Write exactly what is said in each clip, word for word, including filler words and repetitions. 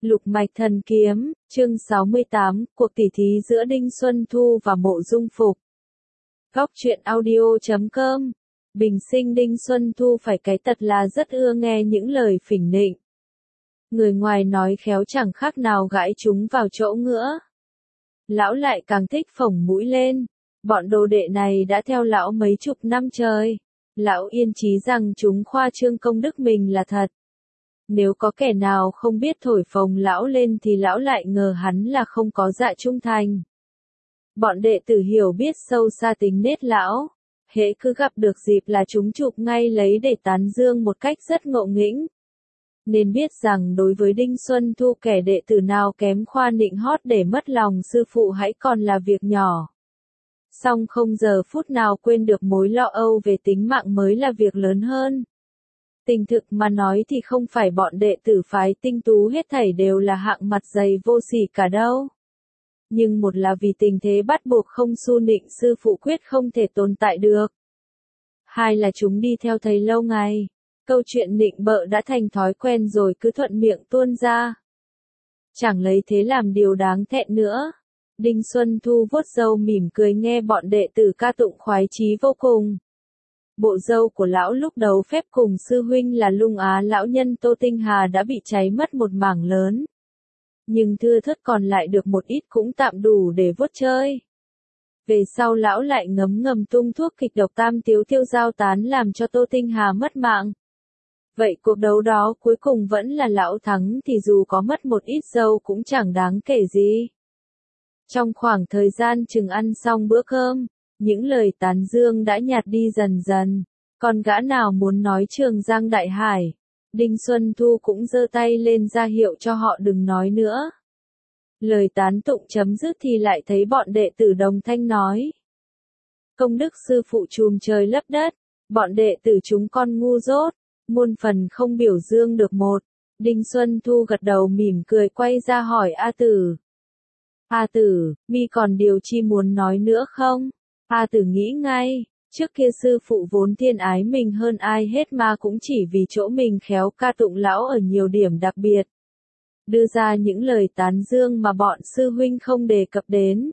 Lục mạch thần kiếm, chương sáu mươi tám, cuộc tỉ thí giữa Đinh Xuân Thu và Mộ Dung Phục. Góc truyện audio chấm com. Bình sinh Đinh Xuân Thu phải cái tật là rất ưa nghe những lời phỉnh nịnh. Người ngoài nói khéo chẳng khác nào gãi chúng vào chỗ ngứa. Lão lại càng thích phồng mũi lên. Bọn đồ đệ này đã theo lão mấy chục năm trời. Lão yên chí rằng chúng khoa trương công đức mình là thật. Nếu có kẻ nào không biết thổi phồng lão lên thì lão lại ngờ hắn là không có dạ trung thành. Bọn đệ tử hiểu biết sâu xa tính nết lão. Hễ cứ gặp được dịp là chúng chụp ngay lấy để tán dương một cách rất ngộ nghĩnh. Nên biết rằng đối với Đinh Xuân Thu kẻ đệ tử nào kém khoa nịnh hót để mất lòng sư phụ hãy còn là việc nhỏ. Song không giờ phút nào quên được mối lo âu về tính mạng mới là việc lớn hơn. Tình thực mà nói thì không phải bọn đệ tử phái tinh tú hết thảy đều là hạng mặt dày vô sỉ cả đâu. Nhưng một là vì tình thế bắt buộc không su nịnh sư phụ quyết không thể tồn tại được. Hai là chúng đi theo thầy lâu ngày. Câu chuyện nịnh bợ đã thành thói quen rồi cứ thuận miệng tuôn ra. Chẳng lấy thế làm điều đáng thẹn nữa. Đinh Xuân Thu vuốt râu mỉm cười nghe bọn đệ tử ca tụng khoái chí vô cùng. Bộ râu của lão lúc đầu phép cùng sư huynh là Lung Á lão nhân Tô Tinh Hà đã bị cháy mất một mảng lớn. Nhưng thưa thớt còn lại được một ít cũng tạm đủ để vuốt chơi. Về sau lão lại ngấm ngầm tung thuốc kịch độc tam tiếu tiêu giao tán làm cho Tô Tinh Hà mất mạng. Vậy cuộc đấu đó cuối cùng vẫn là lão thắng thì dù có mất một ít râu cũng chẳng đáng kể gì. Trong khoảng thời gian chừng ăn xong bữa cơm, những lời tán dương đã nhạt đi dần dần, còn gã nào muốn nói Trường Giang Đại Hải, Đinh Xuân Thu cũng giơ tay lên ra hiệu cho họ đừng nói nữa. Lời tán tụng chấm dứt thì lại thấy bọn đệ tử đồng thanh nói. Công đức sư phụ trùm trời lấp đất, bọn đệ tử chúng con ngu dốt, muôn phần không biểu dương được một. Đinh Xuân Thu gật đầu mỉm cười quay ra hỏi A Tử. A Tử, mi còn điều chi muốn nói nữa không? A Tử nghĩ ngay, trước kia sư phụ vốn thiên ái mình hơn ai hết mà cũng chỉ vì chỗ mình khéo ca tụng lão ở nhiều điểm đặc biệt. Đưa ra những lời tán dương mà bọn sư huynh không đề cập đến.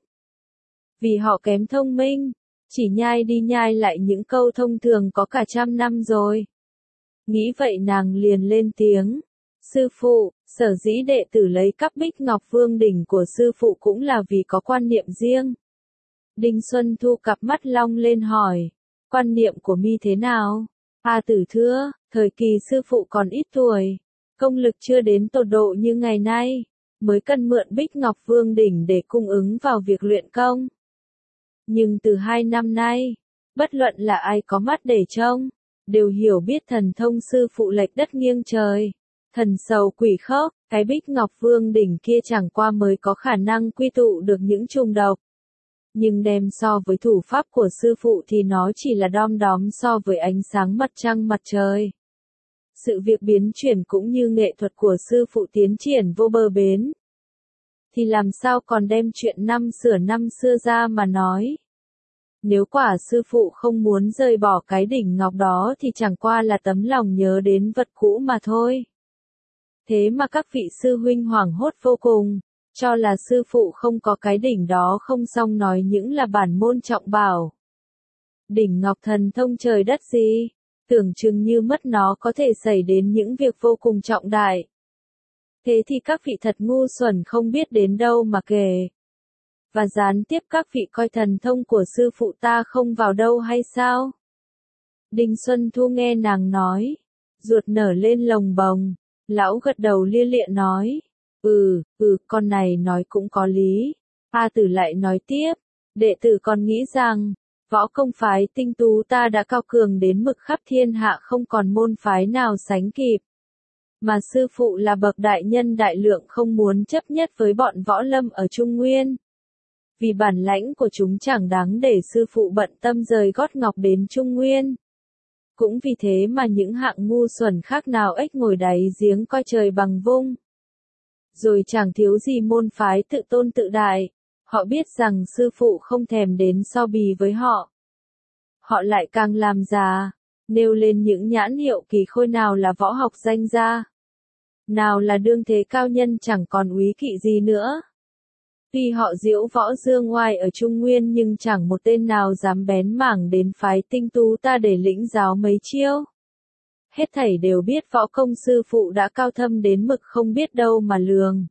Vì họ kém thông minh, chỉ nhai đi nhai lại những câu thông thường có cả trăm năm rồi. Nghĩ vậy nàng liền lên tiếng. Sư phụ, sở dĩ đệ tử lấy cắp bích ngọc vương đỉnh của sư phụ cũng là vì có quan niệm riêng. Đinh Xuân Thu cặp mắt long lên hỏi, quan niệm của mi thế nào? A Tử thưa, thời kỳ sư phụ còn ít tuổi, công lực chưa đến tột độ như ngày nay, mới cần mượn bích ngọc vương đỉnh để cung ứng vào việc luyện công. Nhưng từ hai năm nay, bất luận là ai có mắt để trông, đều hiểu biết thần thông sư phụ lệch đất nghiêng trời. Thần sầu quỷ khốc, cái bích ngọc vương đỉnh kia chẳng qua mới có khả năng quy tụ được những trùng độc. Nhưng đem so với thủ pháp của sư phụ thì nó chỉ là đom đóm so với ánh sáng mặt trăng mặt trời. Sự việc biến chuyển cũng như nghệ thuật của sư phụ tiến triển vô bờ bến. Thì làm sao còn đem chuyện năm xưa năm xưa ra mà nói. Nếu quả sư phụ không muốn rời bỏ cái đỉnh ngọc đó thì chẳng qua là tấm lòng nhớ đến vật cũ mà thôi. Thế mà các vị sư huynh hoảng hốt vô cùng, cho là sư phụ không có cái đỉnh đó không xong nói những là bản môn trọng bảo. Đỉnh ngọc thần thông trời đất gì, tưởng chừng như mất nó có thể xảy đến những việc vô cùng trọng đại. Thế thì các vị thật ngu xuẩn không biết đến đâu mà kể. Và gián tiếp các vị coi thần thông của sư phụ ta không vào đâu hay sao? Đinh Xuân Thu nghe nàng nói, ruột nở lên lồng bồng. Lão gật đầu lia lịa nói, ừ, ừ, con này nói cũng có lý. A Tử lại nói tiếp, đệ tử còn nghĩ rằng, võ công phái tinh tú ta đã cao cường đến mực khắp thiên hạ không còn môn phái nào sánh kịp. Mà sư phụ là bậc đại nhân đại lượng không muốn chấp nhất với bọn võ lâm ở Trung Nguyên. Vì bản lãnh của chúng chẳng đáng để sư phụ bận tâm rời gót ngọc đến Trung Nguyên. Cũng vì thế mà những hạng ngu xuẩn khác nào ếch ngồi đáy giếng coi trời bằng vung. Rồi chẳng thiếu gì môn phái tự tôn tự đại, họ biết rằng sư phụ không thèm đến so bì với họ. Họ lại càng làm già, nêu lên những nhãn hiệu kỳ khôi nào là võ học danh gia. nào là đương thế cao nhân chẳng còn úy kỵ gì nữa. Tuy họ diễu võ dương oai ở Trung Nguyên nhưng chẳng một tên nào dám bén mảng đến phái tinh tú ta để lĩnh giáo mấy chiêu. Hết thảy đều biết võ công sư phụ đã cao thâm đến mực không biết đâu mà lường.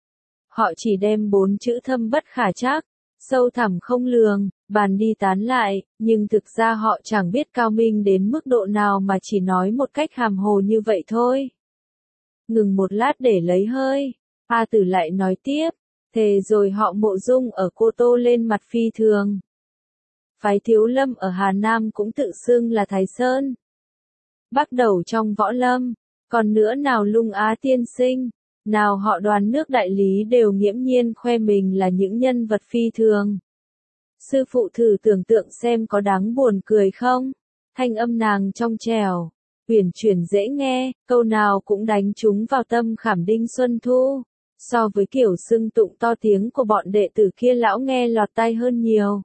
Họ chỉ đem bốn chữ thâm bất khả trắc, sâu thẳm không lường, bàn đi tán lại, nhưng thực ra họ chẳng biết cao minh đến mức độ nào mà chỉ nói một cách hàm hồ như vậy thôi. Ngừng một lát để lấy hơi, A Tử lại nói tiếp, thề rồi họ Mộ Dung ở Cô Tô lên mặt phi thường. Phái Thiếu Lâm ở Hà Nam cũng tự xưng là Thái Sơn. Bắt đầu trong võ lâm, còn nữa nào Lung Á tiên sinh, nào họ Đoàn nước đại lý đều nghiễm nhiên khoe mình là những nhân vật phi thường. Sư phụ thử tưởng tượng xem có đáng buồn cười không? Thanh âm nàng trong trẻo, uyển chuyển dễ nghe, câu nào cũng đánh trúng vào tâm khảm Đinh Xuân Thu. So với kiểu xưng tụng to tiếng của bọn đệ tử kia lão nghe lọt tai hơn nhiều.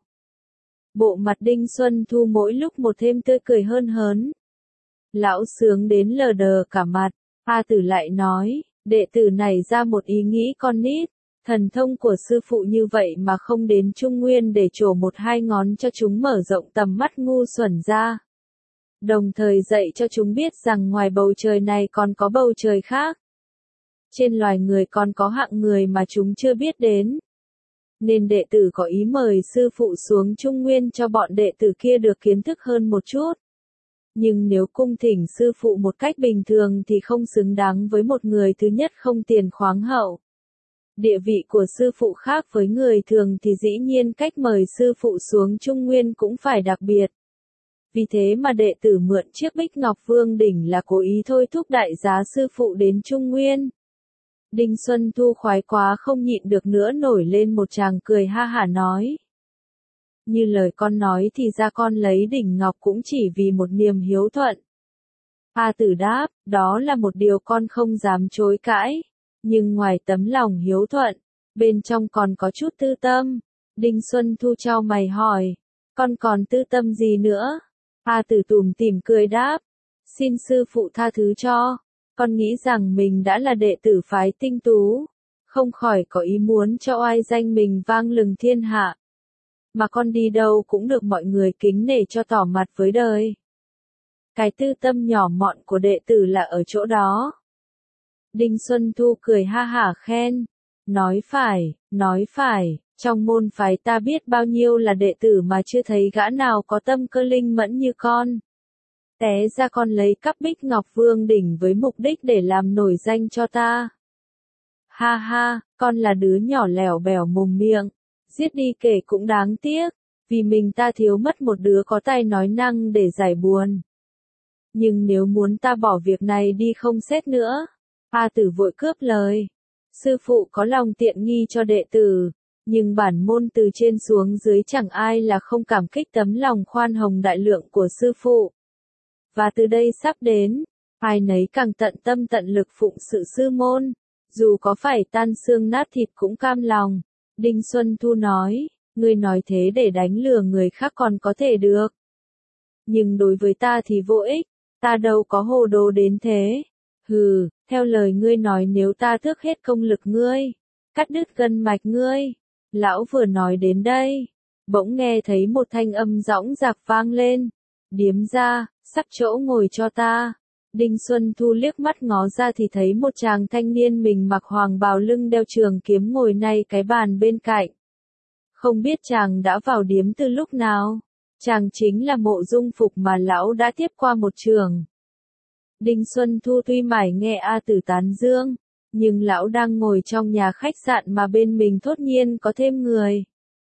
Bộ mặt Đinh Xuân Thu mỗi lúc một thêm tươi cười hơn hớn. Lão sướng đến lờ đờ cả mặt, A Tử lại nói, đệ tử này ra một ý nghĩ con nít, thần thông của sư phụ như vậy mà không đến Trung Nguyên để trổ một hai ngón cho chúng mở rộng tầm mắt ngu xuẩn ra. Đồng thời dạy cho chúng biết rằng ngoài bầu trời này còn có bầu trời khác. Trên loài người còn có hạng người mà chúng chưa biết đến. Nên đệ tử có ý mời sư phụ xuống Trung Nguyên cho bọn đệ tử kia được kiến thức hơn một chút. Nhưng nếu cung thỉnh sư phụ một cách bình thường thì không xứng đáng với một người thứ nhất không tiền khoáng hậu. Địa vị của sư phụ khác với người thường thì dĩ nhiên cách mời sư phụ xuống Trung Nguyên cũng phải đặc biệt. Vì thế mà đệ tử mượn chiếc Bích Ngọc Vương đỉnh là cố ý thôi thúc đại giá sư phụ đến Trung Nguyên. Đinh Xuân Thu khoái quá không nhịn được nữa nổi lên một tràng cười ha hả nói. Như lời con nói thì ra con lấy đỉnh ngọc cũng chỉ vì một niềm hiếu thuận. A Tử đáp, đó là một điều con không dám chối cãi. Nhưng ngoài tấm lòng hiếu thuận, bên trong còn có chút tư tâm. Đinh Xuân Thu chau mày hỏi, con còn tư tâm gì nữa? A Tử tủm tỉm cười đáp, xin sư phụ tha thứ cho. Con nghĩ rằng mình đã là đệ tử phái tinh tú, không khỏi có ý muốn cho oai danh mình vang lừng thiên hạ. Mà con đi đâu cũng được mọi người kính nể cho tỏ mặt với đời. Cái tư tâm nhỏ mọn của đệ tử là ở chỗ đó. Đinh Xuân Thu cười ha hả khen, nói phải, nói phải, trong môn phái ta biết bao nhiêu là đệ tử mà chưa thấy gã nào có tâm cơ linh mẫn như con. Té ra con lấy cắp Bích Ngọc Vương đỉnh với mục đích để làm nổi danh cho ta. Ha ha, con là đứa nhỏ lẻo bẻo mồm miệng, giết đi kể cũng đáng tiếc, vì mình ta thiếu mất một đứa có tài nói năng để giải buồn. Nhưng nếu muốn ta bỏ việc này đi không xét nữa, A Tử vội cướp lời. Sư phụ có lòng tiện nghi cho đệ tử, nhưng bản môn từ trên xuống dưới chẳng ai là không cảm kích tấm lòng khoan hồng đại lượng của sư phụ. Và từ đây sắp đến, ai nấy càng tận tâm tận lực phụng sự sư môn, dù có phải tan xương nát thịt cũng cam lòng. Đinh Xuân Thu nói, ngươi nói thế để đánh lừa người khác còn có thể được. Nhưng đối với ta thì vô ích, ta đâu có hồ đồ đến thế. Hừ, theo lời ngươi nói nếu ta tước hết công lực ngươi, cắt đứt gân mạch ngươi. Lão vừa nói đến đây, bỗng nghe thấy một thanh âm dõng dạc vang lên. Điếm ra, sắp chỗ ngồi cho ta. Đinh Xuân Thu liếc mắt ngó ra thì thấy một chàng thanh niên mình mặc hoàng bào lưng đeo trường kiếm ngồi ngay cái bàn bên cạnh. Không biết chàng đã vào điếm từ lúc nào. Chàng chính là Mộ Dung Phục mà lão đã tiếp qua một trường. Đinh Xuân Thu tuy mải nghe A Tử tán dương, nhưng lão đang ngồi trong nhà khách sạn mà bên mình thốt nhiên có thêm người.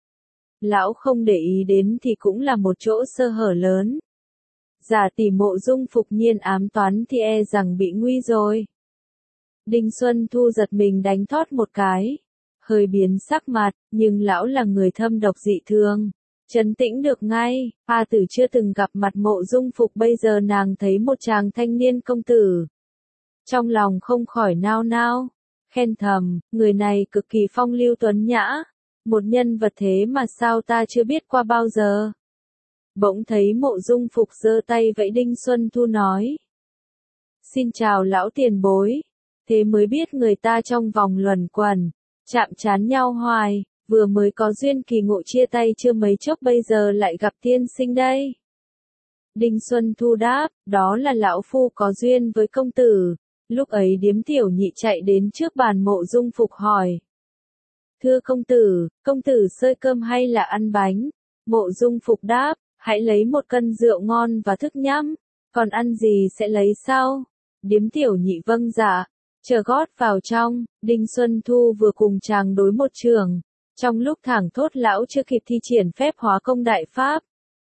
Lão không để ý đến thì cũng là một chỗ sơ hở lớn. Giả tỷ Mộ Dung Phục nhiên ám toán thì e rằng bị nguy rồi. Đinh Xuân Thu giật mình đánh thót một cái, hơi biến sắc mặt, nhưng lão là người thâm độc dị thường, trấn tĩnh được ngay. A Tử chưa từng gặp mặt Mộ Dung Phục, bây giờ nàng thấy một chàng thanh niên công tử. Trong lòng không khỏi nao nao, khen thầm, người này cực kỳ phong lưu tuấn nhã, một nhân vật thế mà sao ta chưa biết qua bao giờ. Bỗng thấy Mộ Dung Phục giơ tay vẫy Đinh Xuân Thu nói. Xin chào lão tiền bối. Thế mới biết người ta trong vòng luẩn quẩn, chạm trán nhau hoài, vừa mới có duyên kỳ ngộ chia tay chưa mấy chốc bây giờ lại gặp tiên sinh đây. Đinh Xuân Thu đáp, đó là lão phu có duyên với công tử. Lúc ấy điếm tiểu nhị chạy đến trước bàn Mộ Dung Phục hỏi. Thưa công tử, công tử xơi cơm hay là ăn bánh? Mộ Dung Phục đáp, hãy lấy một cân rượu ngon và thức nhắm, còn ăn gì sẽ lấy sau. Điếm tiểu nhị vâng dạ, chờ gót vào trong, Đinh Xuân Thu vừa cùng chàng đối một trường. Trong lúc thảng thốt lão chưa kịp thi triển phép hóa công đại pháp.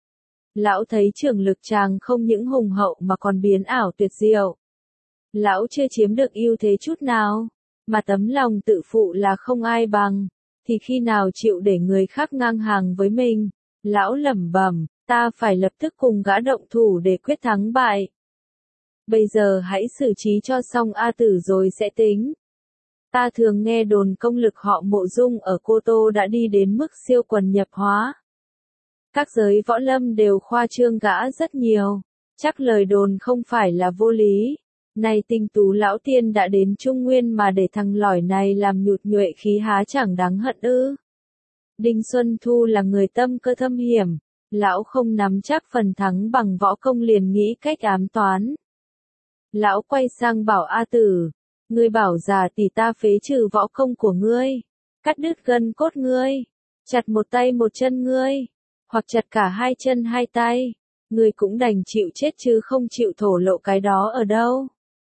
Lão thấy trường lực chàng không những hùng hậu mà còn biến ảo tuyệt diệu. Lão chưa chiếm được ưu thế chút nào, mà tấm lòng tự phụ là không ai bằng, thì khi nào chịu để người khác ngang hàng với mình. Lão lẩm bẩm, ta phải lập tức cùng gã động thủ để quyết thắng bại. Bây giờ hãy xử trí cho xong A Tử rồi sẽ tính. Ta thường nghe đồn công lực họ Mộ Dung ở Cô Tô đã đi đến mức siêu quần nhập hóa. Các giới võ lâm đều khoa trương gã rất nhiều, chắc lời đồn không phải là vô lý. Này Tinh Tú lão tiên đã đến Trung Nguyên mà để thằng lỏi này làm nhụt nhuệ khí há chẳng đáng hận ư? Đinh Xuân Thu là người tâm cơ thâm hiểm, lão không nắm chắc phần thắng bằng võ công liền nghĩ cách ám toán. Lão quay sang bảo A Tử, ngươi bảo già tỷ ta phế trừ võ công của ngươi, cắt đứt gân cốt ngươi, chặt một tay một chân ngươi, hoặc chặt cả hai chân hai tay, ngươi cũng đành chịu chết chứ không chịu thổ lộ cái đó ở đâu.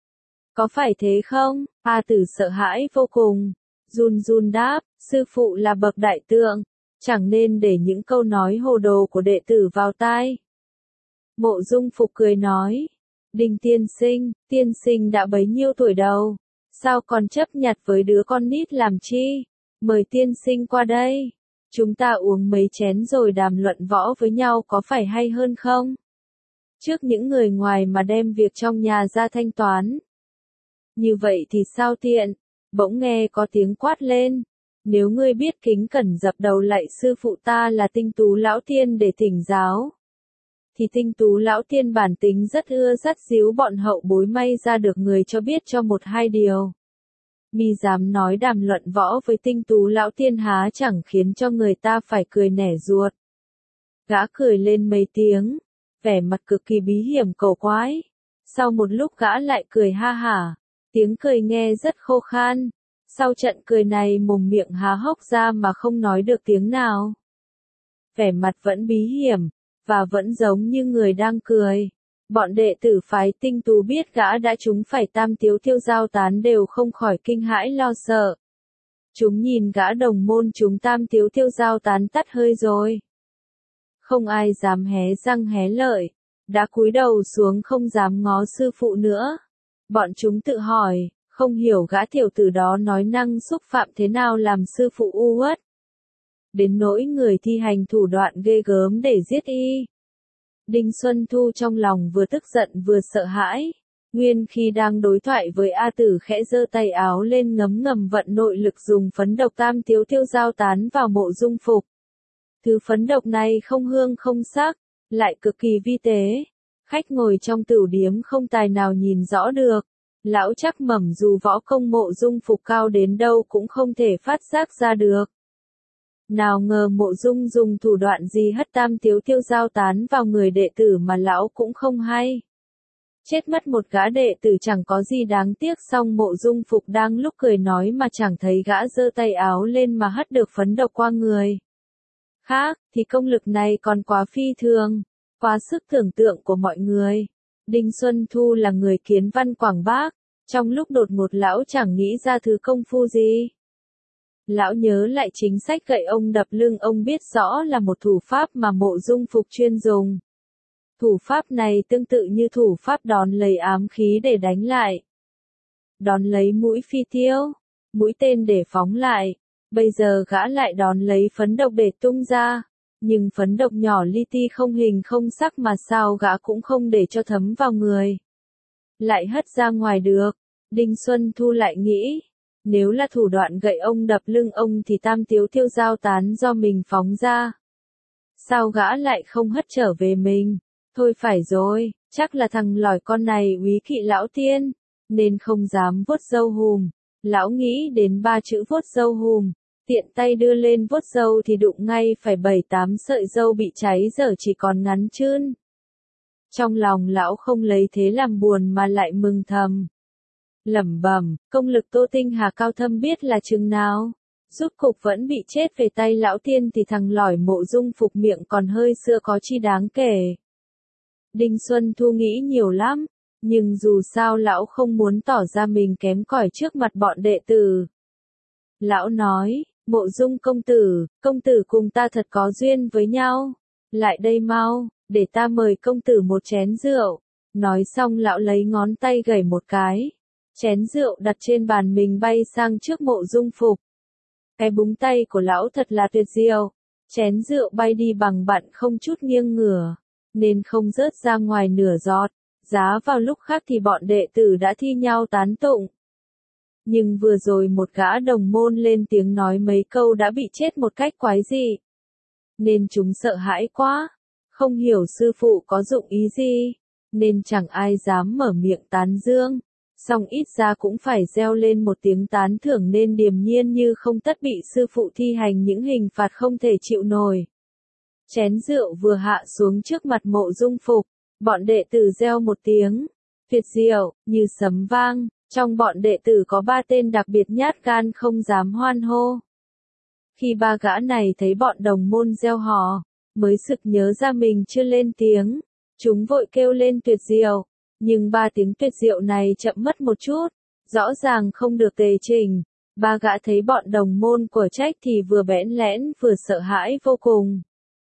Có phải thế không? A Tử sợ hãi vô cùng, run run đáp, sư phụ là bậc đại tượng, chẳng nên để những câu nói hồ đồ của đệ tử vào tai. Mộ Dung Phục cười nói, Đinh tiên sinh, tiên sinh đã bấy nhiêu tuổi đầu, sao còn chấp nhặt với đứa con nít làm chi? Mời tiên sinh qua đây, chúng ta uống mấy chén rồi đàm luận võ với nhau có phải hay hơn không? Trước những người ngoài mà đem việc trong nhà ra thanh toán. Như vậy thì sao tiện? Bỗng nghe có tiếng quát lên. Nếu ngươi biết kính cẩn dập đầu lạy sư phụ ta là Tinh Tú lão tiên để thỉnh giáo, thì Tinh Tú lão tiên bản tính rất ưa dắt díu bọn hậu bối may ra được người cho biết cho một hai điều. Mi dám nói đàm luận võ với Tinh Tú lão tiên há chẳng khiến cho người ta phải cười nẻ ruột. Gã cười lên mấy tiếng, vẻ mặt cực kỳ bí hiểm cổ quái. Sau một lúc gã lại cười ha hả, tiếng cười nghe rất khô khan. Sau trận cười này mồm miệng há hốc ra mà không nói được tiếng nào. Vẻ mặt vẫn bí hiểm, và vẫn giống như người đang cười. Bọn đệ tử phái Tinh Tú biết gã đã trúng phải tam tiếu thiêu giao tán đều không khỏi kinh hãi lo sợ. Chúng nhìn gã đồng môn chúng tam tiếu thiêu giao tán tắt hơi rồi. Không ai dám hé răng hé lợi, đã cúi đầu xuống không dám ngó sư phụ nữa. Bọn chúng tự hỏi, không hiểu gã tiểu tử đó nói năng xúc phạm thế nào làm sư phụ u uất. Đến nỗi người thi hành thủ đoạn ghê gớm để giết y. Đinh Xuân Thu trong lòng vừa tức giận vừa sợ hãi. Nguyên khi đang đối thoại với A Tử khẽ giơ tay áo lên ngấm ngầm vận nội lực dùng phấn độc tam tiếu thiêu giao tán vào Mộ Dung Phục. Thứ phấn độc này không hương không sắc, lại cực kỳ vi tế. Khách ngồi trong tửu điếm không tài nào nhìn rõ được. Lão chắc mẩm dù võ công Mộ Dung Phục cao đến đâu cũng không thể phát giác ra được. Nào ngờ Mộ Dung dùng thủ đoạn gì hất tam tiếu thiêu giao tán vào người đệ tử mà lão cũng không hay. Chết mất một gã đệ tử chẳng có gì đáng tiếc, song Mộ Dung Phục đang lúc cười nói mà chẳng thấy gã giơ tay áo lên mà hất được phấn độc qua người. Khác, thì công lực này còn quá phi thường, quá sức tưởng tượng của mọi người. Đinh Xuân Thu là người kiến văn quảng bác, trong lúc đột ngột lão chẳng nghĩ ra thứ công phu gì. Lão nhớ lại chính sách gậy ông đập lưng ông biết rõ là một thủ pháp mà Mộ Dung Phục chuyên dùng. Thủ pháp này tương tự như thủ pháp đón lấy ám khí để đánh lại. Đón lấy mũi phi tiêu, mũi tên để phóng lại. Bây giờ gã lại đón lấy phấn độc để tung ra. Nhưng phấn độc nhỏ li ti không hình không sắc mà sao gã cũng không để cho thấm vào người. Lại hất ra ngoài được. Đinh Xuân Thu lại nghĩ, nếu là thủ đoạn gậy ông đập lưng ông thì tam tiếu thiêu giao tán do mình phóng ra. Sao gã lại không hất trở về mình? Thôi phải rồi, chắc là thằng lỏi con này úy kỵ lão tiên. nên không dám vuốt râu hùm. Lão nghĩ đến ba chữ vuốt râu hùm, tiện tay đưa lên vuốt râu thì đụng ngay phải bảy tám sợi râu bị cháy giờ chỉ còn ngắn chưn. Trong lòng lão không lấy thế làm buồn mà lại mừng thầm. Lẩm bẩm, công lực Tô Tinh Hà cao thâm biết là chừng nào. Rút cục vẫn bị chết về tay lão tiên thì thằng lỏi Mộ Dung Phục miệng còn hơi xưa có chi đáng kể. Đinh Xuân Thu nghĩ nhiều lắm, nhưng dù sao lão không muốn tỏ ra mình kém cỏi trước mặt bọn đệ tử. Lão nói, Mộ Dung công tử, công tử cùng ta thật có duyên với nhau. Lại đây mau, để ta mời công tử một chén rượu. Nói xong lão lấy ngón tay gảy một cái. Chén rượu đặt trên bàn mình bay sang trước Mộ Dung Phục. Cái búng tay của lão thật là tuyệt diệu. Chén rượu bay đi bằng bặn không chút nghiêng ngửa, nên không rớt ra ngoài nửa giọt. Giá vào lúc khác thì bọn đệ tử đã thi nhau tán tụng. Nhưng vừa rồi một gã đồng môn lên tiếng nói mấy câu đã bị chết một cách quái dị. Nên chúng sợ hãi quá, không hiểu sư phụ có dụng ý gì, nên chẳng ai dám mở miệng tán dương. Song ít ra cũng phải reo lên một tiếng tán thưởng nên điềm nhiên như không tất bị sư phụ thi hành những hình phạt không thể chịu nổi. Chén rượu vừa hạ xuống trước mặt Mộ Dung Phục, bọn đệ tử reo một tiếng, tuyệt diệu, như sấm vang, trong bọn đệ tử có ba tên đặc biệt nhát gan không dám hoan hô. Khi ba gã này thấy bọn đồng môn reo hò, mới sực nhớ ra mình chưa lên tiếng, chúng vội kêu lên tuyệt diệu. Nhưng ba tiếng tuyệt diệu này chậm mất một chút, rõ ràng không được tề chỉnh. Ba gã thấy bọn đồng môn của trách thì vừa bẽn lẽn vừa sợ hãi vô cùng.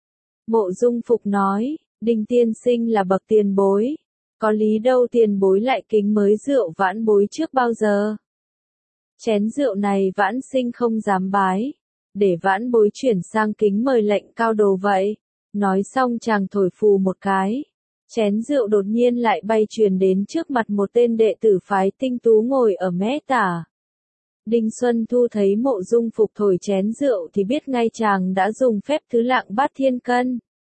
Mộ Dung Phục nói, Đinh tiên sinh là bậc tiền bối, có lý đâu tiền bối lại kính mới rượu vãn bối trước bao giờ. Chén rượu này vãn sinh không dám bái, để vãn bối chuyển sang kính mời lệnh cao đồ vậy. Nói xong chàng thổi phù một cái. Chén rượu đột nhiên lại bay truyền đến trước mặt một tên đệ tử phái Tinh Tú ngồi ở mé tả. Đinh Xuân Thu thấy Mộ Dung Phục thổi chén rượu thì biết ngay chàng đã dùng phép thứ lạng bát thiên cân.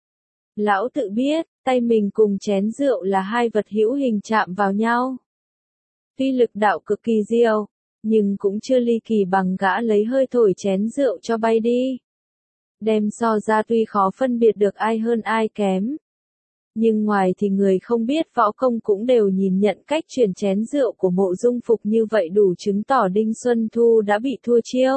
Lão tự biết, tay mình cùng chén rượu là hai vật hữu hình chạm vào nhau. Tuy lực đạo cực kỳ diệu, nhưng cũng chưa ly kỳ bằng gã lấy hơi thổi chén rượu cho bay đi. Đem so ra tuy khó phân biệt được ai hơn ai kém. Nhưng ngoài thì người không biết võ công cũng đều nhìn nhận cách chuyển chén rượu của Mộ Dung Phục như vậy đủ chứng tỏ Đinh Xuân Thu đã bị thua chiêu.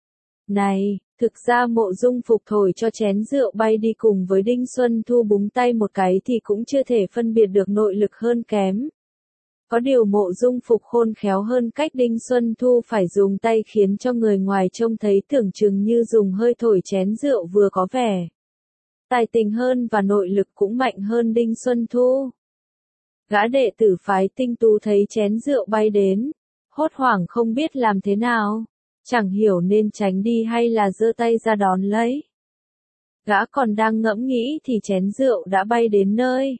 Này, thực ra Mộ Dung Phục thổi cho chén rượu bay đi cùng với Đinh Xuân Thu búng tay một cái thì cũng chưa thể phân biệt được nội lực hơn kém. Có điều Mộ Dung Phục khôn khéo hơn cách Đinh Xuân Thu phải dùng tay khiến cho người ngoài trông thấy tưởng chừng như dùng hơi thổi chén rượu vừa có vẻ tài tình hơn và nội lực cũng mạnh hơn Đinh Xuân Thu. Gã đệ tử phái Tinh Tú thấy chén rượu bay đến, hốt hoảng không biết làm thế nào, chẳng hiểu nên tránh đi hay là giơ tay ra đón lấy. Gã còn đang ngẫm nghĩ thì chén rượu đã bay đến nơi.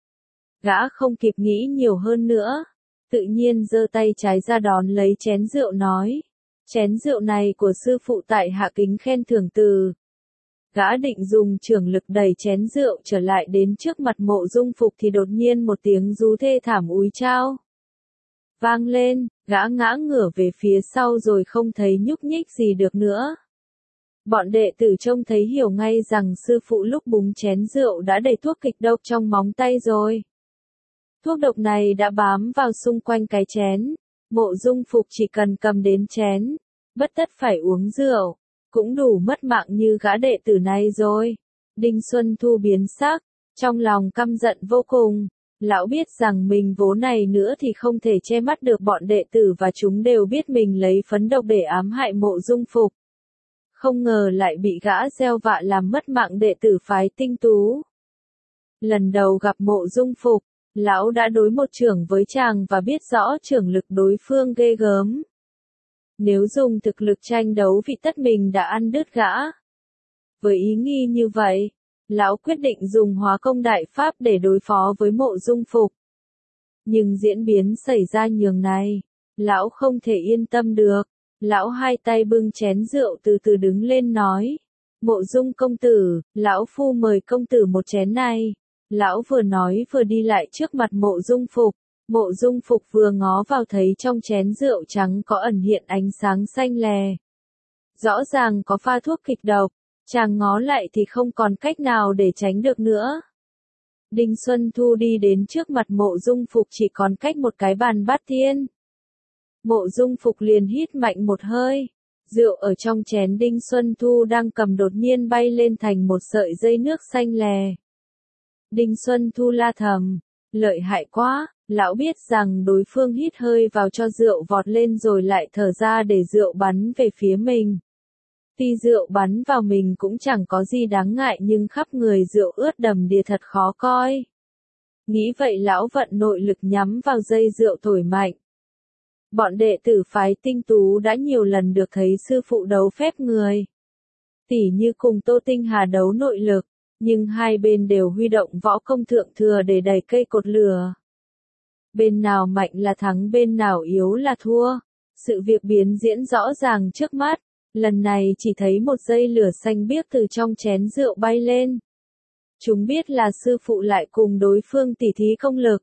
Gã không kịp nghĩ nhiều hơn nữa, tự nhiên giơ tay trái ra đón lấy chén rượu nói, chén rượu này của sư phụ tại hạ kính khen thưởng từ. Gã định dùng trưởng lực đẩy chén rượu trở lại đến trước mặt Mộ Dung Phục thì đột nhiên một tiếng rú thê thảm úi chao vang lên, gã ngã ngửa về phía sau rồi không thấy nhúc nhích gì được nữa. Bọn đệ tử trông thấy hiểu ngay rằng sư phụ lúc búng chén rượu đã đầy thuốc kịch độc trong móng tay rồi. Thuốc độc này đã bám vào xung quanh cái chén, Mộ Dung Phục chỉ cần cầm đến chén, bất tất phải uống rượu, cũng đủ mất mạng như gã đệ tử này rồi. Đinh Xuân Thu biến sắc, trong lòng căm giận vô cùng. Lão biết rằng mình vố này nữa thì không thể che mắt được bọn đệ tử và chúng đều biết mình lấy phấn độc để ám hại Mộ Dung Phục. Không ngờ lại bị gã gieo vạ làm mất mạng đệ tử phái Tinh Tú. Lần đầu gặp Mộ Dung Phục, lão đã đối một chưởng với chàng và biết rõ chưởng lực đối phương ghê gớm. Nếu dùng thực lực tranh đấu thì tất mình đã ăn đứt gã. Với ý nghi như vậy, lão quyết định dùng hóa công đại pháp để đối phó với Mộ Dung Phục. Nhưng diễn biến xảy ra nhường này, lão không thể yên tâm được. Lão hai tay bưng chén rượu từ từ đứng lên nói, Mộ Dung công tử, lão phu mời công tử một chén này. Lão vừa nói vừa đi lại trước mặt Mộ Dung Phục, Mộ Dung Phục vừa ngó vào thấy trong chén rượu trắng có ẩn hiện ánh sáng xanh lè. Rõ ràng có pha thuốc kịch độc, chàng ngó lại thì không còn cách nào để tránh được nữa. Đinh Xuân Thu đi đến trước mặt Mộ Dung Phục chỉ còn cách một cái bàn bát thiên. Mộ Dung Phục liền hít mạnh một hơi. Rượu ở trong chén Đinh Xuân Thu đang cầm đột nhiên bay lên thành một sợi dây nước xanh lè. Đinh Xuân Thu la thầm, lợi hại quá, lão biết rằng đối phương hít hơi vào cho rượu vọt lên rồi lại thở ra để rượu bắn về phía mình. Tuy rượu bắn vào mình cũng chẳng có gì đáng ngại nhưng khắp người rượu ướt đầm đìa thật khó coi. Nghĩ vậy lão vận nội lực nhắm vào dây rượu thổi mạnh. Bọn đệ tử phái Tinh Tú đã nhiều lần được thấy sư phụ đấu phép người. Tỉ như cùng Tô Tinh Hà đấu nội lực, nhưng hai bên đều huy động võ công thượng thừa để đẩy cây cột lửa. Bên nào mạnh là thắng, bên nào yếu là thua. Sự việc biến diễn rõ ràng trước mắt, lần này chỉ thấy một dây lửa xanh biếc từ trong chén rượu bay lên. Chúng biết là sư phụ lại cùng đối phương tỉ thí công lực.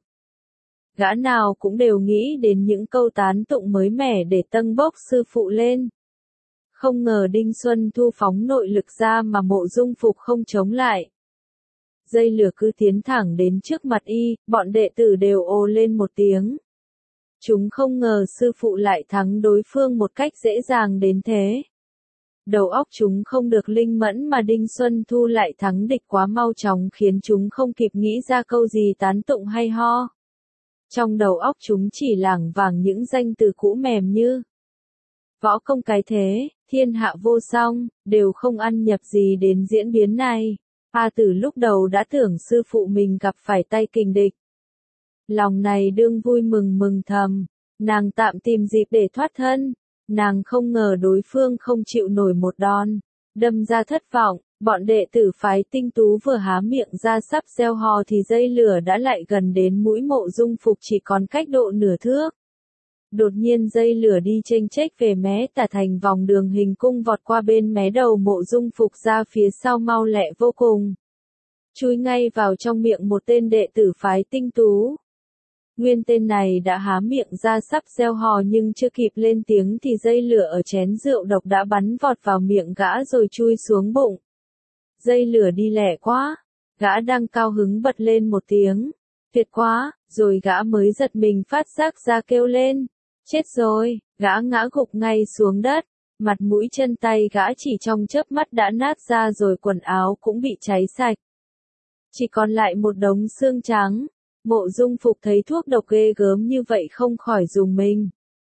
Gã nào cũng đều nghĩ đến những câu tán tụng mới mẻ để tâng bốc sư phụ lên. Không ngờ Đinh Xuân Thu phóng nội lực ra mà Mộ Dung Phục không chống lại. Dây lửa cứ tiến thẳng đến trước mặt y, bọn đệ tử đều ồ lên một tiếng. Chúng không ngờ sư phụ lại thắng đối phương một cách dễ dàng đến thế. Đầu óc chúng không được linh mẫn mà Đinh Xuân Thu lại thắng địch quá mau chóng khiến chúng không kịp nghĩ ra câu gì tán tụng hay ho. Trong đầu óc chúng chỉ lảng vảng những danh từ cũ mềm như võ công cái thế, thiên hạ vô song, đều không ăn nhập gì đến diễn biến này. A Tử lúc đầu đã tưởng sư phụ mình gặp phải tay kình địch. Lòng này đương vui mừng mừng thầm, nàng tạm tìm dịp để thoát thân. Nàng không ngờ đối phương không chịu nổi một đòn, đâm ra thất vọng. Bọn đệ tử phái Tinh Tú vừa há miệng ra sắp gieo hò thì dây lửa đã lại gần đến mũi Mộ Dung Phục chỉ còn cách độ nửa thước. Đột nhiên dây lửa đi chênh chếch về mé tả thành vòng đường hình cung vọt qua bên mé đầu Mộ Dung Phục ra phía sau mau lẹ vô cùng. Chui ngay vào trong miệng một tên đệ tử phái Tinh Tú. Nguyên tên này đã há miệng ra sắp gieo hò nhưng chưa kịp lên tiếng thì dây lửa ở chén rượu độc đã bắn vọt vào miệng gã rồi chui xuống bụng. Dây lửa đi lẹ quá, gã đang cao hứng bật lên một tiếng, tuyệt quá, rồi gã mới giật mình phát giác ra kêu lên, chết rồi, gã ngã gục ngay xuống đất, mặt mũi chân tay gã chỉ trong chớp mắt đã nát ra rồi quần áo cũng bị cháy sạch. Chỉ còn lại một đống xương trắng, Mộ Dung Phục thấy thuốc độc ghê gớm như vậy không khỏi dùng mình.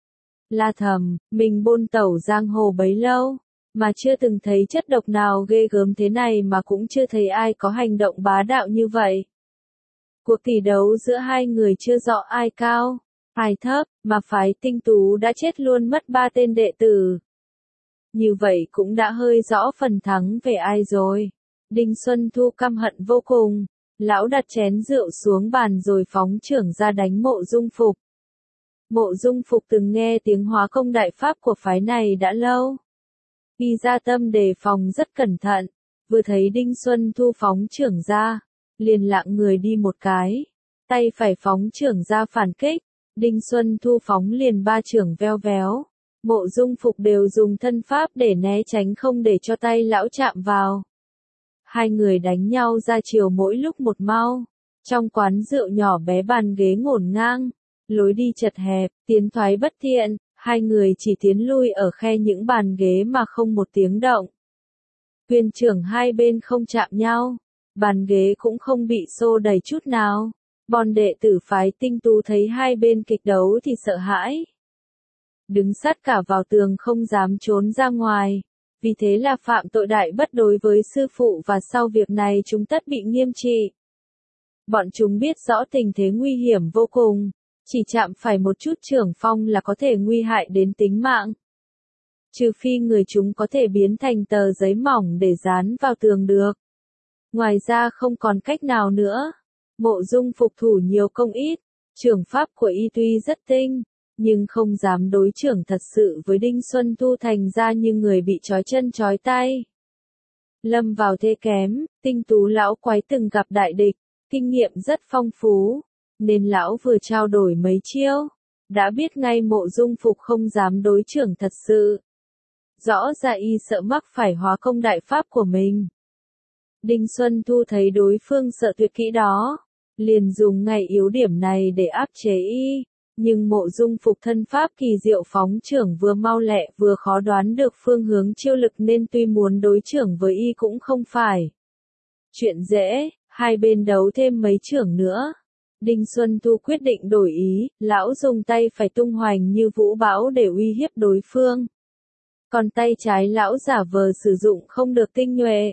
La thầm, mình buôn tẩu giang hồ bấy lâu, mà chưa từng thấy chất độc nào ghê gớm thế này mà cũng chưa thấy ai có hành động bá đạo như vậy. Cuộc tỷ đấu giữa hai người chưa rõ ai cao, ai thấp, mà phái Tinh Tú đã chết luôn mất ba tên đệ tử. Như vậy cũng đã hơi rõ phần thắng về ai rồi. Đinh Xuân Thu căm hận vô cùng, lão đặt chén rượu xuống bàn rồi phóng chưởng ra đánh Mộ Dung Phục. Mộ Dung Phục từng nghe tiếng hóa công đại pháp của phái này đã lâu. Y ra tâm đề phòng rất cẩn thận, vừa thấy Đinh Xuân Thu phóng chưởng ra, liền lặng người đi một cái, tay phải phóng chưởng ra phản kích, Đinh Xuân Thu phóng liền ba chưởng veo véo, Mộ Dung Phục đều dùng thân pháp để né tránh không để cho tay lão chạm vào. Hai người đánh nhau ra chiều mỗi lúc một mau, trong quán rượu nhỏ bé bàn ghế ngổn ngang, lối đi chật hẹp, tiến thoái bất thiện. Hai người chỉ tiến lui ở khe những bàn ghế mà không một tiếng động. Quyền trưởng hai bên không chạm nhau, bàn ghế cũng không bị xô đẩy chút nào. Bọn đệ tử phái Tinh Tú thấy hai bên kịch đấu thì sợ hãi. Đứng sát cả vào tường không dám trốn ra ngoài, vì thế là phạm tội đại bất đối với sư phụ và sau việc này chúng tất bị nghiêm trị. Bọn chúng biết rõ tình thế nguy hiểm vô cùng. Chỉ chạm phải một chút chưởng phong là có thể nguy hại đến tính mạng. Trừ phi người chúng có thể biến thành tờ giấy mỏng để dán vào tường được. Ngoài ra không còn cách nào nữa. Mộ Dung Phục thủ nhiều công ít, chưởng pháp của y tuy rất tinh, nhưng không dám đối chưởng thật sự với Đinh Xuân Thu thành ra như người bị trói chân trói tay. Lâm vào thế kém, Tinh Tú lão quái từng gặp đại địch, kinh nghiệm rất phong phú. nên lão vừa trao đổi mấy chiêu, đã biết ngay Mộ Dung Phục không dám đối chưởng thật sự. Rõ ra y sợ mắc phải hóa công đại pháp của mình. Đinh Xuân Thu thấy đối phương sợ tuyệt kỹ đó, liền dùng ngay yếu điểm này để áp chế y, nhưng Mộ Dung Phục thân pháp kỳ diệu phóng chưởng vừa mau lẹ vừa khó đoán được phương hướng chiêu lực nên tuy muốn đối chưởng với y cũng không phải chuyện dễ, hai bên đấu thêm mấy chưởng nữa. Đinh Xuân Thu quyết định đổi ý, lão dùng tay phải tung hoành như vũ bão để uy hiếp đối phương. Còn tay trái lão giả vờ sử dụng không được tinh nhuệ.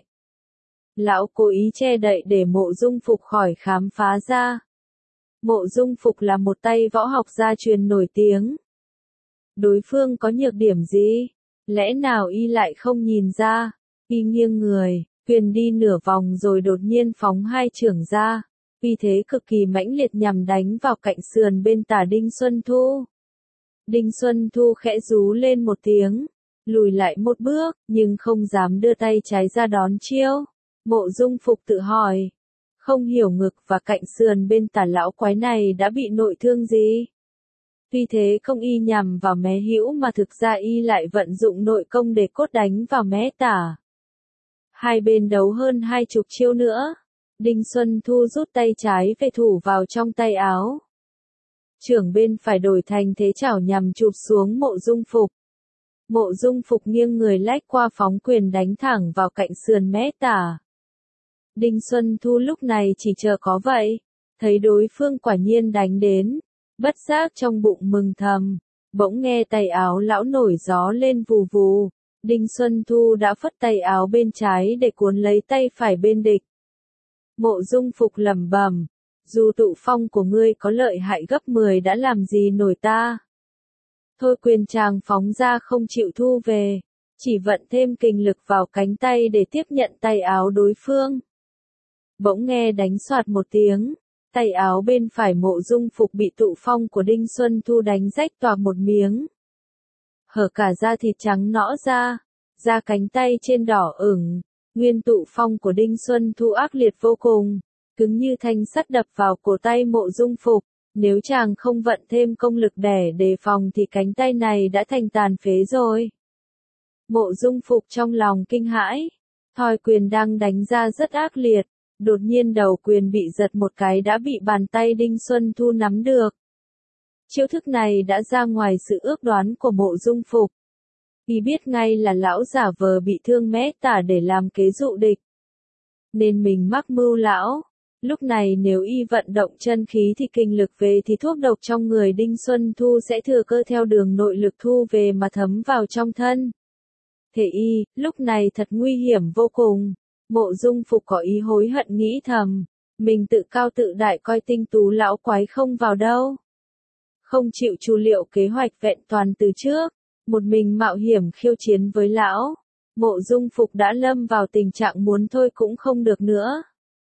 Lão cố ý che đậy để Mộ Dung Phục khỏi khám phá ra. Mộ Dung Phục là một tay võ học gia truyền nổi tiếng. Đối phương có nhược điểm gì? Lẽ nào y lại không nhìn ra? Y nghiêng người, quyền đi nửa vòng rồi đột nhiên phóng hai chưởng ra. Uy thế cực kỳ mãnh liệt nhằm đánh vào cạnh sườn bên tả Đinh Xuân Thu. Đinh Xuân Thu khẽ rú lên một tiếng, lùi lại một bước, nhưng không dám đưa tay trái ra đón chiêu. Mộ Dung Phục tự hỏi, không hiểu ngực và cạnh sườn bên tả lão quái này đã bị nội thương gì. Tuy thế không y nhằm vào mé hữu mà thực ra y lại vận dụng nội công để cốt đánh vào mé tả. Hai bên đấu hơn hai chục chiêu nữa. Đinh Xuân Thu rút tay trái về thủ vào trong tay áo. Chưởng bên phải đổi thành thế chảo nhằm chụp xuống Mộ Dung Phục. Mộ Dung Phục nghiêng người lách qua phóng quyền đánh thẳng vào cạnh sườn mé tả. Đinh Xuân Thu lúc này chỉ chờ có vậy, thấy đối phương quả nhiên đánh đến, bất giác trong bụng mừng thầm, bỗng nghe tay áo lão nổi gió lên vù vù. Đinh Xuân Thu đã phất tay áo bên trái để cuốn lấy tay phải bên địch. Mộ Dung Phục lẩm bẩm, dù tụ phong của ngươi có lợi hại gấp mười đã làm gì nổi ta. Thôi quyền chàng phóng ra không chịu thu về, chỉ vận thêm kình lực vào cánh tay để tiếp nhận tay áo đối phương. Bỗng nghe đánh soạt một tiếng, tay áo bên phải Mộ Dung Phục bị tụ phong của Đinh Xuân Thu đánh rách toạc một miếng. Hở cả da thịt trắng nõn ra, da cánh tay trên đỏ ửng. Nguyên tụ phong của Đinh Xuân Thu ác liệt vô cùng, cứng như thanh sắt đập vào cổ tay Mộ Dung Phục. Nếu chàng không vận thêm công lực để đề phòng thì cánh tay này đã thành tàn phế rồi. Mộ Dung Phục trong lòng kinh hãi, thoi quyền đang đánh ra rất ác liệt, đột nhiên đầu quyền bị giật một cái đã bị bàn tay Đinh Xuân Thu nắm được. Chiêu thức này đã ra ngoài sự ước đoán của Mộ Dung Phục. Y biết ngay là lão giả vờ bị thương mé tả để làm kế dụ địch. Nên mình mắc mưu lão. Lúc này nếu y vận động chân khí thì kinh lực về thì thuốc độc trong người Đinh Xuân Thu sẽ thừa cơ theo đường nội lực thu về mà thấm vào trong thân. Thể y, lúc này thật nguy hiểm vô cùng. Mộ Dung Phục có ý hối hận nghĩ thầm. Mình tự cao tự đại coi tinh tú lão quái không vào đâu. Không chịu chu liệu kế hoạch vẹn toàn từ trước. Một mình mạo hiểm khiêu chiến với lão. Mộ Dung Phục đã lâm vào tình trạng muốn thôi cũng không được nữa.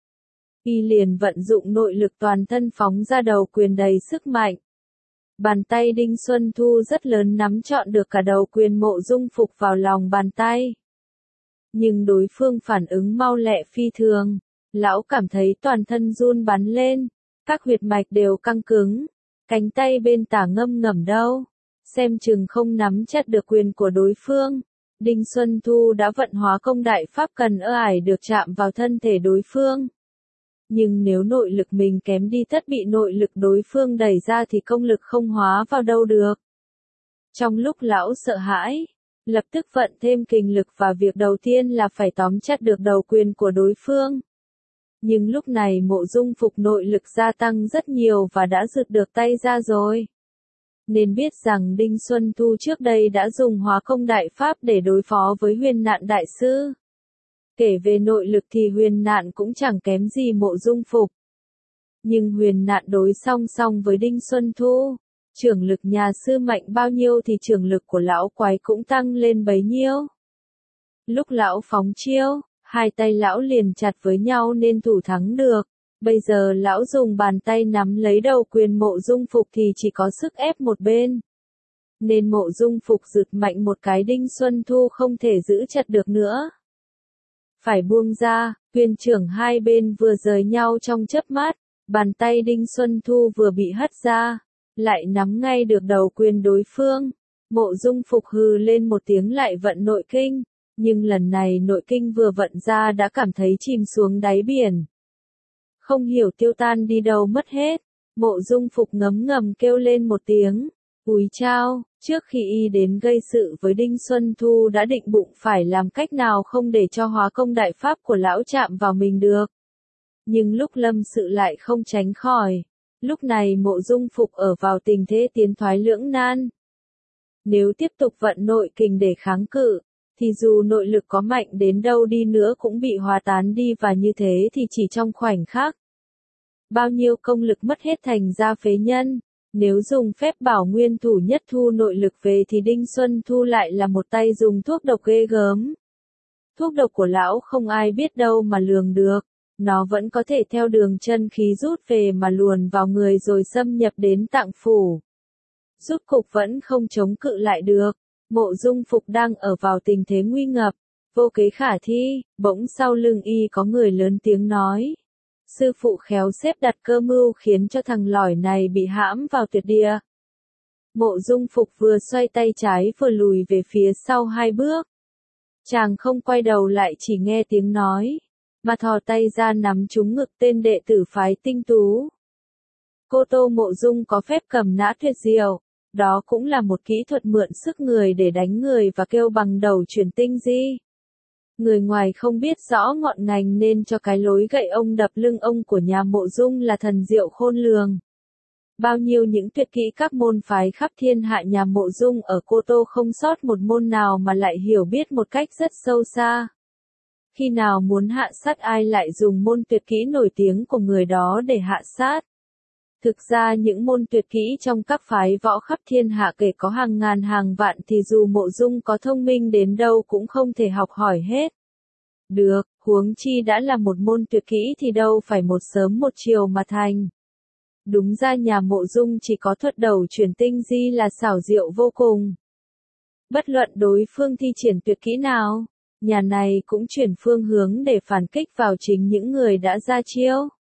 Y liền vận dụng nội lực toàn thân phóng ra đầu quyền đầy sức mạnh. Bàn tay Đinh Xuân Thu rất lớn nắm trọn được cả đầu quyền Mộ Dung Phục vào lòng bàn tay. Nhưng đối phương phản ứng mau lẹ phi thường. Lão cảm thấy toàn thân run bắn lên. Các huyệt mạch đều căng cứng. Cánh tay bên tả ngâm ngẩm đâu. Xem chừng không nắm chắc được quyền của đối phương. Đinh Xuân Thu đã vận hóa công đại pháp cần ơ ải được chạm vào thân thể đối phương. Nhưng nếu nội lực mình kém đi tất bị nội lực đối phương đẩy ra thì công lực không hóa vào đâu được. Trong lúc lão sợ hãi, lập tức vận thêm kình lực và việc đầu tiên là phải tóm chặt được đầu quyền của đối phương. Nhưng lúc này Mộ Dung Phục nội lực gia tăng rất nhiều và đã rượt được tay ra rồi. Nên biết rằng Đinh Xuân Thu trước đây đã dùng hóa công đại pháp để đối phó với Huyền Nạn đại sư. Kể về nội lực thì Huyền Nạn cũng chẳng kém gì Mộ Dung Phục. Nhưng Huyền Nạn đối song song với Đinh Xuân Thu, trưởng lực nhà sư mạnh bao nhiêu thì trưởng lực của lão quái cũng tăng lên bấy nhiêu. Lúc lão phóng chiêu, hai tay lão liền chặt với nhau nên thủ thắng được. Bây giờ lão dùng bàn tay nắm lấy đầu quyền Mộ Dung Phục thì chỉ có sức ép một bên. Nên Mộ Dung Phục giật mạnh một cái Đinh Xuân Thu không thể giữ chặt được nữa. Phải buông ra, quyền trưởng hai bên vừa rời nhau trong chớp mắt, Bàn tay Đinh Xuân Thu vừa bị hất ra, lại nắm ngay được đầu quyền đối phương. Mộ Dung Phục hừ lên một tiếng lại vận nội kinh, nhưng lần này nội kinh vừa vận ra đã cảm thấy chìm xuống đáy biển. Không hiểu tiêu tan đi đâu mất hết, Mộ Dung Phục ngấm ngầm kêu lên một tiếng, úi chao, trước khi y đến gây sự với Đinh Xuân Thu đã định bụng phải làm cách nào không để cho hóa công đại pháp của lão chạm vào mình được. Nhưng lúc lâm sự lại không tránh khỏi, lúc này Mộ Dung Phục ở vào tình thế tiến thoái lưỡng nan. Nếu tiếp tục vận nội kình để kháng cự, thì dù nội lực có mạnh đến đâu đi nữa cũng bị hòa tán đi và như thế thì chỉ trong khoảnh khắc. Bao nhiêu công lực mất hết thành ra phế nhân, nếu dùng phép bảo nguyên thủ nhất thu nội lực về thì Đinh Xuân Thu lại là một tay dùng thuốc độc ghê gớm. Thuốc độc của lão không ai biết đâu mà lường được, nó vẫn có thể theo đường chân khí rút về mà luồn vào người rồi xâm nhập đến tạng phủ. Rút cục vẫn không chống cự lại được, Mộ Dung Phục đang ở vào tình thế nguy ngập, vô kế khả thi, bỗng sau lưng y có người lớn tiếng nói. Sư phụ khéo xếp đặt cơ mưu khiến cho thằng lỏi này bị hãm vào tuyệt địa. Mộ Dung Phục vừa xoay tay trái vừa lùi về phía sau hai bước. Chàng không quay đầu lại chỉ nghe tiếng nói, mà thò tay ra nắm trúng ngực tên đệ tử phái Tinh Tú. Cô Tô Mộ Dung có phép cầm nã tuyệt diệu, đó cũng là một kỹ thuật mượn sức người để đánh người và kêu bằng đầu chuyển tinh di. Người ngoài không biết rõ ngọn ngành nên cho cái lối gậy ông đập lưng ông của nhà Mộ Dung là thần diệu khôn lường. Bao nhiêu những tuyệt kỹ các môn phái khắp thiên hạ nhà Mộ Dung ở Cô Tô không sót một môn nào mà lại hiểu biết một cách rất sâu xa. Khi nào muốn hạ sát ai lại dùng môn tuyệt kỹ nổi tiếng của người đó để hạ sát. Thực ra những môn tuyệt kỹ trong các phái võ khắp thiên hạ kể có hàng ngàn hàng vạn thì dù Mộ Dung có thông minh đến đâu cũng không thể học hỏi hết. Được, huống chi đã là một môn tuyệt kỹ thì đâu phải một sớm một chiều mà thành. Đúng ra nhà Mộ Dung chỉ có thuật đầu chuyển tinh di là xảo diệu vô cùng. Bất luận đối phương thi triển tuyệt kỹ nào, nhà này cũng chuyển phương hướng để phản kích vào chính những người đã ra chiêu.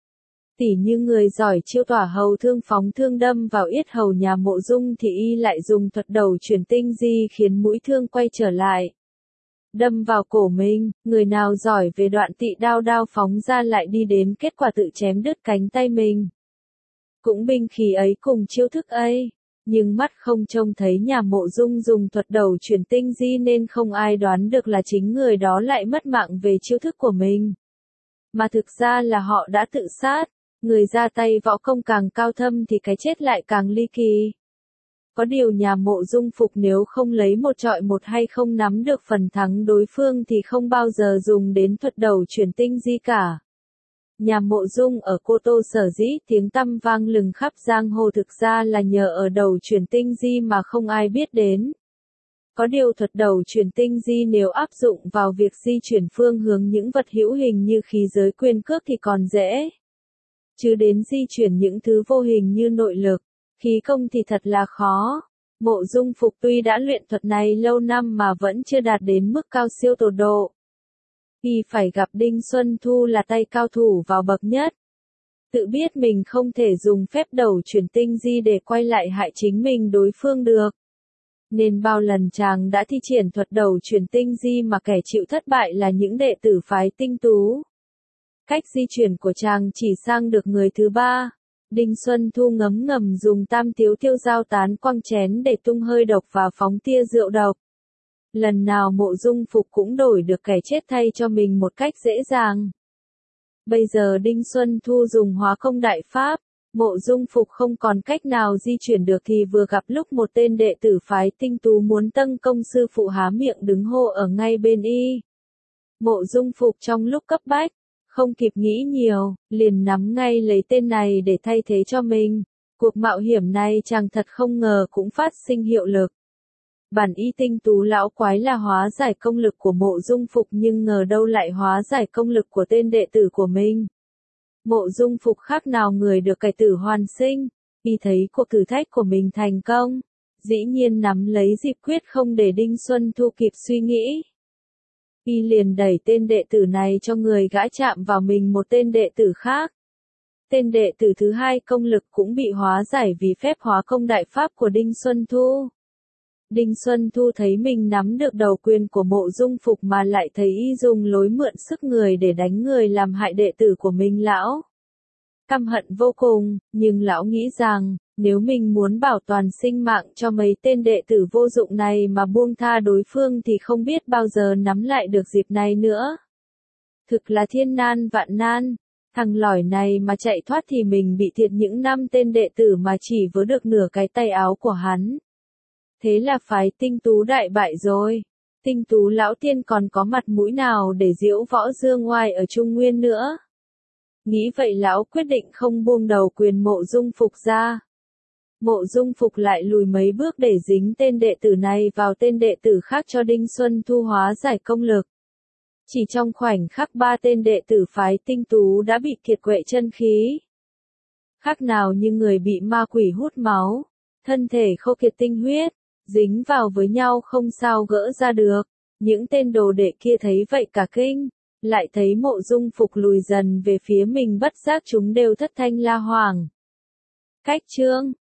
Tỉ như người giỏi chiêu tỏa hầu thương phóng thương đâm vào yết hầu nhà Mộ Dung thì y lại dùng thuật đầu chuyển tinh di khiến mũi thương quay trở lại. Đâm vào cổ mình, người nào giỏi về đoạn tị đao đao phóng ra lại đi đến kết quả tự chém đứt cánh tay mình. Cũng binh khí ấy cùng chiêu thức ấy, nhưng mắt không trông thấy nhà Mộ Dung dùng thuật đầu chuyển tinh di nên không ai đoán được là chính người đó lại mất mạng về chiêu thức của mình. Mà thực ra là họ đã tự sát. Người ra tay võ công càng cao thâm thì cái chết lại càng ly kỳ. Có điều nhà Mộ Dung Phục nếu không lấy một trọi một hay không nắm được phần thắng đối phương thì không bao giờ dùng đến thuật đầu chuyển tinh di cả. Nhà Mộ Dung ở Cô Tô sở dĩ tiếng tăm vang lừng khắp giang hồ thực ra là nhờ ở đầu chuyển tinh di mà không ai biết đến. Có điều thuật đầu chuyển tinh di nếu áp dụng vào việc di chuyển phương hướng những vật hữu hình như khí giới quyền cước thì còn dễ. Chứ đến di chuyển những thứ vô hình như nội lực, khí công thì thật là khó. Mộ Dung Phục tuy đã luyện thuật này lâu năm mà vẫn chưa đạt đến mức cao siêu tột độ. Y phải gặp Đinh Xuân Thu là tay cao thủ vào bậc nhất. Tự biết mình không thể dùng phép đầu chuyển tinh di để quay lại hại chính mình đối phương được. Nên bao lần chàng đã thi triển thuật đầu chuyển tinh di mà kẻ chịu thất bại là những đệ tử phái Tinh Tú. Cách di chuyển của chàng chỉ sang được người thứ ba. Đinh Xuân Thu ngấm ngầm dùng tam tiếu tiêu giao tán quăng chén để tung hơi độc và phóng tia rượu độc. Lần nào Mộ Dung Phục cũng đổi được kẻ chết thay cho mình một cách dễ dàng. Bây giờ Đinh Xuân Thu dùng hóa công đại pháp, Mộ Dung Phục không còn cách nào di chuyển được thì vừa gặp lúc một tên đệ tử phái Tinh Tú muốn tấn công sư phụ há miệng đứng hô ở ngay bên y. Mộ Dung Phục trong lúc cấp bách, không kịp nghĩ nhiều, liền nắm ngay lấy tên này để thay thế cho mình. Cuộc mạo hiểm này chàng thật không ngờ cũng phát sinh hiệu lực. Bản y Tinh Tú lão quái là hóa giải công lực của Mộ Dung Phục nhưng ngờ đâu lại hóa giải công lực của tên đệ tử của mình. Mộ Dung Phục khác nào người được cải tử hoàn sinh, y thấy cuộc thử thách của mình thành công, dĩ nhiên nắm lấy dịp quyết không để Đinh Xuân Thu kịp suy nghĩ. Y liền đẩy tên đệ tử này cho người gã chạm vào mình một tên đệ tử khác. tên đệ tử thứ hai công lực cũng bị hóa giải vì phép hóa công đại pháp của Đinh Xuân Thu. Đinh Xuân Thu thấy mình nắm được đầu quyền của Mộ Dung Phục mà lại thấy y dùng lối mượn sức người để đánh người làm hại đệ tử của mình lão. Căm hận vô cùng, nhưng lão nghĩ rằng, nếu mình muốn bảo toàn sinh mạng cho mấy tên đệ tử vô dụng này mà buông tha đối phương thì không biết bao giờ nắm lại được dịp này nữa. Thực là thiên nan vạn nan, thằng lỏi này mà chạy thoát thì mình bị thiệt những năm tên đệ tử mà chỉ vớ được nửa cái tay áo của hắn. Thế là phái Tinh Tú đại bại rồi. Tinh Tú lão tiên còn có mặt mũi nào để diễu võ dương oai ở Trung Nguyên nữa. Nghĩ vậy lão quyết định không buông đầu quyền Mộ Dung Phục ra. Mộ Dung Phục lại lùi mấy bước để dính tên đệ tử này vào tên đệ tử khác cho Đinh Xuân Thu hóa giải công lực. Chỉ trong khoảnh khắc ba tên đệ tử phái Tinh Tú đã bị kiệt quệ chân khí. Khác nào như người bị ma quỷ hút máu, thân thể khô kiệt tinh huyết, dính vào với nhau không sao gỡ ra được. Những tên đồ đệ kia thấy vậy cả kinh, lại thấy Mộ Dung Phục lùi dần về phía mình bất giác chúng đều thất thanh la hoảng. Cách chương